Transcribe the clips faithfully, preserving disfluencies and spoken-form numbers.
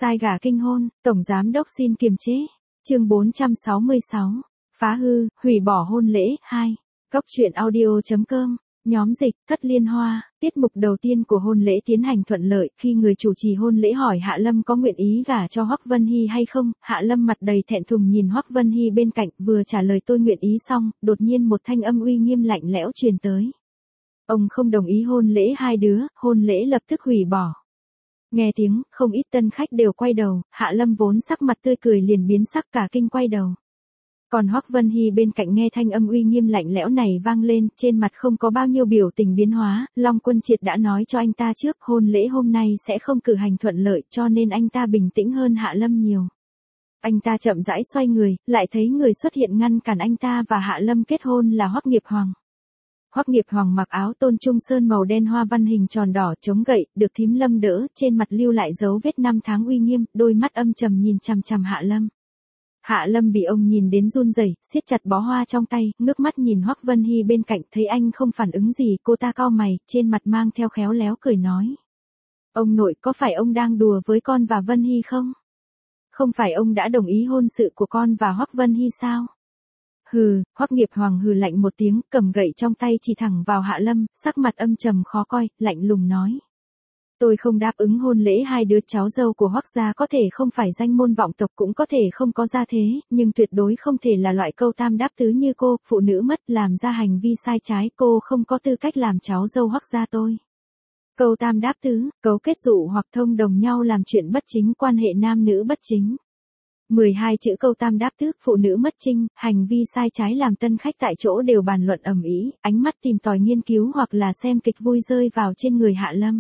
Sai gả kinh hôn, Tổng Giám Đốc xin kiềm chế. Chương bốn trăm sáu mươi sáu. Phá hư, hủy bỏ hôn lễ, hai. Góc truyện audio.com. Nhóm dịch, Thất Liên Hoa, tiết mục đầu tiên của hôn lễ tiến hành thuận lợi. Khi người chủ trì hôn lễ hỏi Hạ Lâm có nguyện ý gả cho Hoắc Vân Hy hay không, Hạ Lâm mặt đầy thẹn thùng nhìn Hoắc Vân Hy bên cạnh, vừa trả lời tôi nguyện ý xong, đột nhiên một thanh âm uy nghiêm lạnh lẽo truyền tới. Ông không đồng ý hôn lễ hai đứa, hôn lễ lập tức hủy bỏ. Nghe tiếng, không ít tân khách đều quay đầu, Hạ Lâm vốn sắc mặt tươi cười liền biến sắc cả kinh quay đầu. Còn Hoắc Vân Hy bên cạnh nghe thanh âm uy nghiêm lạnh lẽo này vang lên, trên mặt không có bao nhiêu biểu tình biến hóa, Long Quân Triệt đã nói cho anh ta trước hôn lễ hôm nay sẽ không cử hành thuận lợi cho nên anh ta bình tĩnh hơn Hạ Lâm nhiều. Anh ta chậm rãi xoay người, lại thấy người xuất hiện ngăn cản anh ta và Hạ Lâm kết hôn là Hoắc Nghiệp Hoàng. Hoắc Nghiệp Hoàng mặc áo tôn trung sơn màu đen hoa văn hình tròn đỏ chống gậy, được thím Lâm đỡ, trên mặt lưu lại dấu vết năm tháng uy nghiêm, đôi mắt âm trầm nhìn chằm chằm Hạ Lâm. Hạ Lâm bị ông nhìn đến run rẩy, siết chặt bó hoa trong tay, ngước mắt nhìn Hoắc Vân Hy bên cạnh, thấy anh không phản ứng gì, cô ta cau mày, trên mặt mang theo khéo léo cười nói: "Ông nội, có phải ông đang đùa với con và Vân Hy không? Không phải ông đã đồng ý hôn sự của con và Hoắc Vân Hy sao?" Hừ, Hoắc Nghiệp Hoàng hừ lạnh một tiếng, cầm gậy trong tay chỉ thẳng vào Hạ Lâm, sắc mặt âm trầm khó coi, lạnh lùng nói: "Tôi không đáp ứng hôn lễ hai đứa cháu dâu của Hoắc gia, có thể không phải danh môn vọng tộc, cũng có thể không có gia thế, nhưng tuyệt đối không thể là loại câu tam đáp tứ như cô, phụ nữ mất làm ra hành vi sai trái, cô không có tư cách làm cháu dâu Hoắc gia tôi." Câu tam đáp tứ, cấu kết dụ hoặc thông đồng nhau làm chuyện bất chính, quan hệ nam nữ bất chính. mười hai chữ câu tam đáp tứ, phụ nữ mất trinh, hành vi sai trái làm tân khách tại chỗ đều bàn luận ầm ĩ, ánh mắt tìm tòi nghiên cứu hoặc là xem kịch vui rơi vào trên người Hạ Lâm.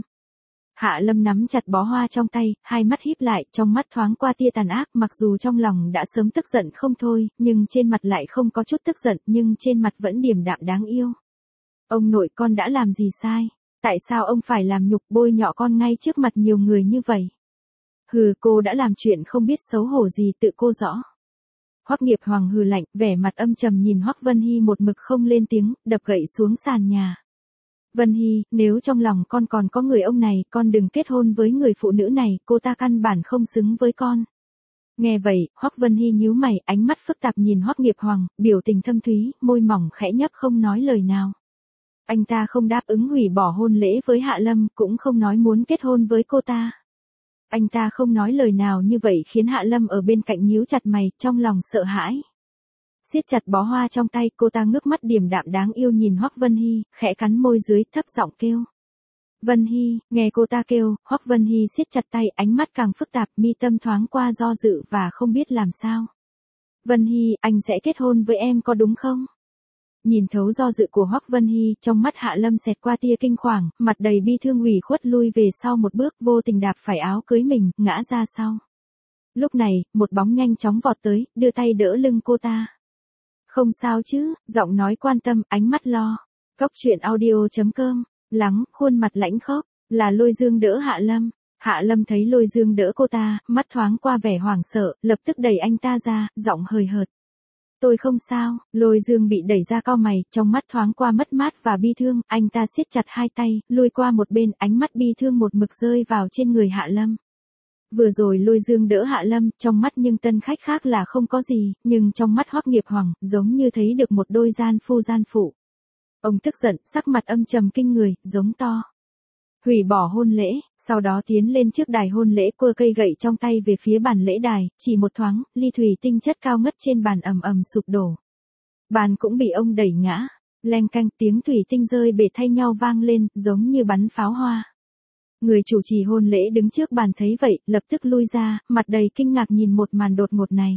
Hạ Lâm nắm chặt bó hoa trong tay, hai mắt híp lại, trong mắt thoáng qua tia tàn ác, mặc dù trong lòng đã sớm tức giận không thôi, nhưng trên mặt lại không có chút tức giận, nhưng trên mặt vẫn điềm đạm đáng yêu. "Ông nội, con đã làm gì sai? Tại sao ông phải làm nhục bôi nhọ con ngay trước mặt nhiều người như vậy?" "Hừ, cô đã làm chuyện không biết xấu hổ gì, tự cô rõ." Hoắc Nghiệp Hoàng hừ lạnh, vẻ mặt âm trầm nhìn Hoắc Vân Hy một mực không lên tiếng, đập gậy xuống sàn nhà. "Vân Hy, nếu trong lòng con còn có người ông này, con đừng kết hôn với người phụ nữ này, cô ta căn bản không xứng với con." Nghe vậy, Hoắc Vân Hy nhíu mày, ánh mắt phức tạp nhìn Hoắc Nghiệp Hoàng, biểu tình thâm thúy, môi mỏng khẽ nhấp không nói lời nào. Anh ta không đáp ứng hủy bỏ hôn lễ với Hạ Lâm, cũng không nói muốn kết hôn với cô ta. Anh ta không nói lời nào như vậy khiến Hạ Lâm ở bên cạnh nhíu chặt mày, trong lòng sợ hãi. Siết chặt bó hoa trong tay, cô ta ngước mắt điềm đạm đáng yêu nhìn Hoắc Vân Hy, khẽ cắn môi dưới, thấp giọng kêu: "Vân Hy." Nghe cô ta kêu, Hoắc Vân Hy siết chặt tay, ánh mắt càng phức tạp, mi tâm thoáng qua do dự và không biết làm sao. "Vân Hy, anh sẽ kết hôn với em có đúng không?" Nhìn thấu do dự của Hoắc Vân Hy, trong mắt Hạ Lâm xẹt qua tia kinh hoàng, mặt đầy bi thương ủy khuất lui về sau một bước, vô tình đạp phải áo cưới mình, ngã ra sau. Lúc này, một bóng nhanh chóng vọt tới, đưa tay đỡ lưng cô ta. "Không sao chứ?" Giọng nói quan tâm, ánh mắt lo. Góc truyện audio.com. Lắng, khuôn mặt lãnh khốc, là Lôi Dương đỡ Hạ Lâm. Hạ Lâm thấy Lôi Dương đỡ cô ta, mắt thoáng qua vẻ hoảng sợ, lập tức đẩy anh ta ra, giọng hời hợt: "Tôi không sao." Lôi Dương bị đẩy ra cau mày, trong mắt thoáng qua mất mát và bi thương, anh ta siết chặt hai tay, lùi qua một bên, ánh mắt bi thương một mực rơi vào trên người Hạ Lâm. Vừa rồi Lôi Dương đỡ Hạ Lâm, trong mắt nhưng tân khách khác là không có gì, nhưng trong mắt Hoắc Nghiệp Hoàng, giống như thấy được một đôi gian phu gian phụ. Ông tức giận, sắc mặt âm trầm kinh người, giống to: "Hủy bỏ hôn lễ." Sau đó tiến lên trước đài hôn lễ, quơ cây gậy trong tay về phía bàn lễ đài, chỉ một thoáng, ly thủy tinh chất cao ngất trên bàn ầm ầm sụp đổ. Bàn cũng bị ông đẩy ngã, leng canh, tiếng thủy tinh rơi bể thay nhau vang lên, giống như bắn pháo hoa. Người chủ trì hôn lễ đứng trước bàn thấy vậy, lập tức lui ra, mặt đầy kinh ngạc nhìn một màn đột ngột này.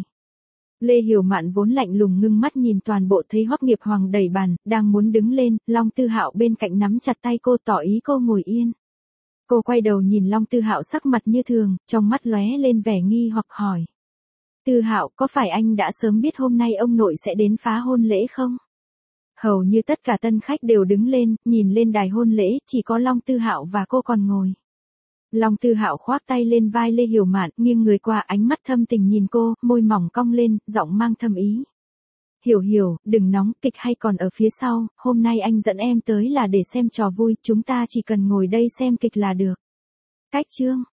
Lê Hiểu Mạn vốn lạnh lùng ngưng mắt nhìn toàn bộ, thấy Hoắc Nghiệp Hoàng đẩy bàn, đang muốn đứng lên, Long Tư Hạo bên cạnh nắm chặt tay cô, tỏ ý cô ngồi yên. Cô quay đầu nhìn Long Tư Hạo sắc mặt như thường, trong mắt lóe lên vẻ nghi hoặc hỏi: "Tư Hạo, có phải anh đã sớm biết hôm nay ông nội sẽ đến phá hôn lễ không?" Hầu như tất cả tân khách đều đứng lên, nhìn lên đài hôn lễ, chỉ có Long Tư Hạo và cô còn ngồi. Long Tư Hạo khoác tay lên vai Lê Hiểu Mạn, nghiêng người qua, ánh mắt thâm tình nhìn cô, môi mỏng cong lên, giọng mang thâm ý: "Hiểu Hiểu, đừng nóng, kịch hay còn ở phía sau, hôm nay anh dẫn em tới là để xem trò vui, chúng ta chỉ cần ngồi đây xem kịch là được." Cách chương